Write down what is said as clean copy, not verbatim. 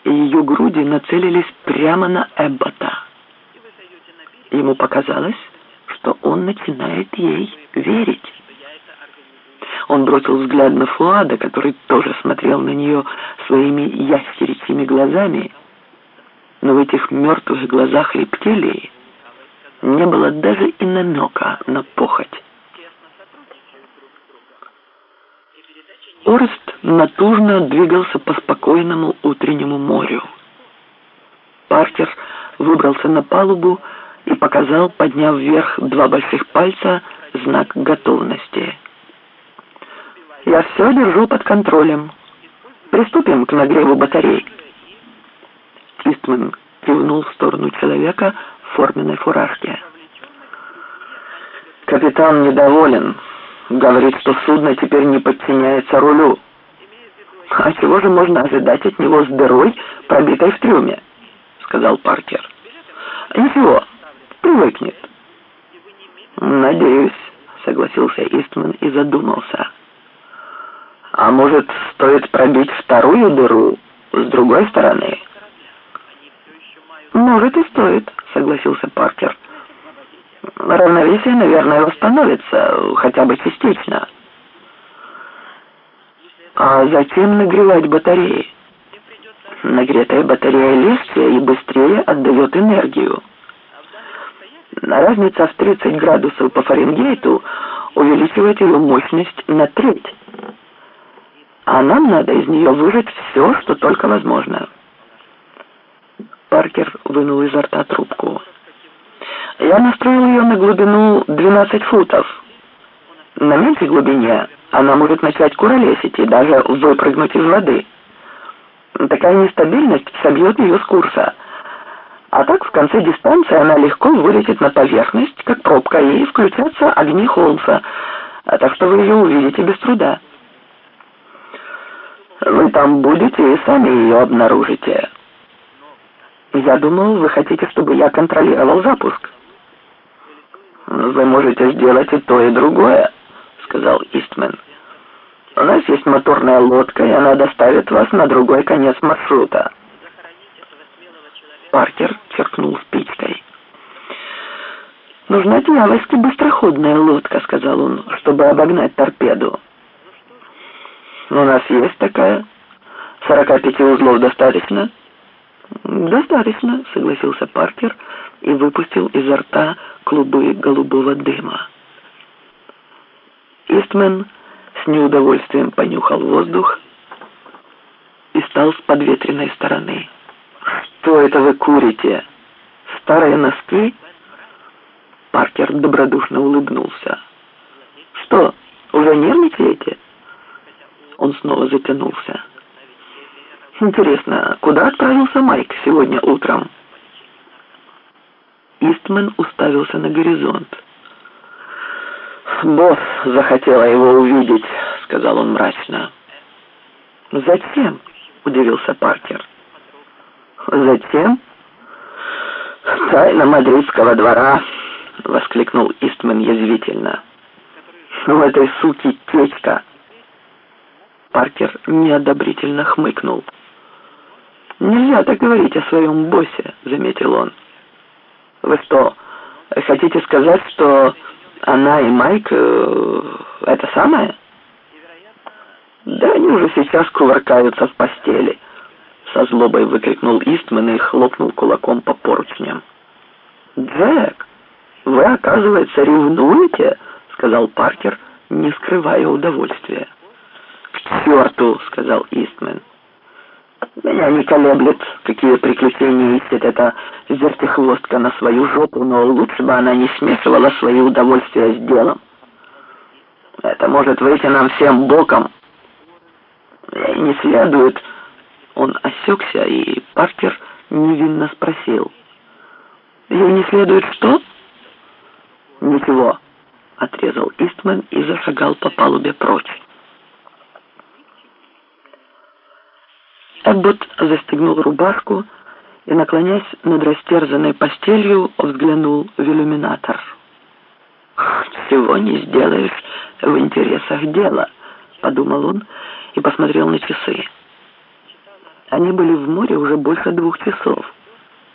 и ее груди нацелились прямо на Эббота. Ему показалось, что он начинает ей верить. Он бросил взгляд на Фуада, который тоже смотрел на нее своими ящеричьими глазами, но в этих мертвых глазах рептилии не было даже и намека на похоть. Орест натужно двигался по спокойному утреннему морю. Паркер выбрался на палубу и показал, подняв вверх 2 больших пальца, знак готовности. «Я все держу под контролем. Приступим к нагреву батарей». Истман кивнул в сторону человека в форменной фуражке. «Капитан недоволен. Говорит, что судно теперь не подчиняется рулю». «А чего же можно ожидать от него с дырой, пробитой в трюме?» — сказал Паркер. «Ничего, привыкнет». «Надеюсь», — согласился Истман и задумался. «А может, стоит пробить вторую дыру с другой стороны?» «Может, и стоит», — согласился Паркер. «Равновесие, наверное, восстановится, хотя бы частично». «А зачем нагревать батареи?» «Нагретая батарея легче и быстрее отдает энергию. Разница в 30 градусов по Фаренгейту увеличивает ее мощность на треть. А нам надо из нее выжать все, что только возможно». Паркер вынул изо рта трубку. «Я настроил ее на глубину 12 футов. На меньшей глубине она может начать куролесить и даже выпрыгнуть из воды. Такая нестабильность собьет ее с курса. А так в конце дистанции она легко вылетит на поверхность, как пробка, и включатся огни Холмса, так что вы ее увидите без труда». «Вы там будете и сами ее обнаружите». «Я думал, вы хотите, чтобы я контролировал запуск». «Вы можете сделать и то, и другое», — сказал Истман. «У нас есть моторная лодка, и она доставит вас на другой конец маршрута». Паркер черкнул спичкой. «Нужна дьявольски быстроходная лодка», — сказал он, — «чтобы обогнать торпеду». «У нас есть такая. 45 узлов достаточно?» «Достаточно», — согласился Паркер и выпустил изо рта клубы голубого дыма. Истман с неудовольствием понюхал воздух и стал с подветренной стороны. «Что это вы курите? Старые носки?» Паркер добродушно улыбнулся. «Что, уже нервничаете?» Он снова затянулся. «Интересно, куда отправился Майк сегодня утром?» Истман уставился на горизонт. «Босс захотела его увидеть», — сказал он мрачно. «Зачем?» — удивился Паркер. «Зачем?» «Тайна мадридского двора», — воскликнул Истман язвительно. «У этой суки течка». Паркер неодобрительно хмыкнул. «Нельзя так говорить о своем боссе», — заметил он. «Вы что, хотите сказать, что она и Майк это самое?» «Да они уже сейчас кувыркаются в постели», — со злобой выкрикнул Истман и хлопнул кулаком по поручням. «Джек, вы, оказывается, ревнуете?» — сказал Паркер, не скрывая удовольствия. «К черту!» — сказал Истман. «Меня не колеблет, какие приключения ищет эта вертихвостка на свою жопу, но лучше бы она не смешивала свои удовольствия с делом. Это может выйти нам всем боком. Ей не следует...» Он осекся, и Паркер невинно спросил. «Ей не следует что?» «Ничего», — отрезал Истман и зашагал по палубе прочь. Эббот застегнул рубашку и, наклонясь над растерзанной постелью, взглянул в иллюминатор. «Чего не сделаешь в интересах дела», — подумал он и посмотрел на часы. Они были в море уже больше 2 часов.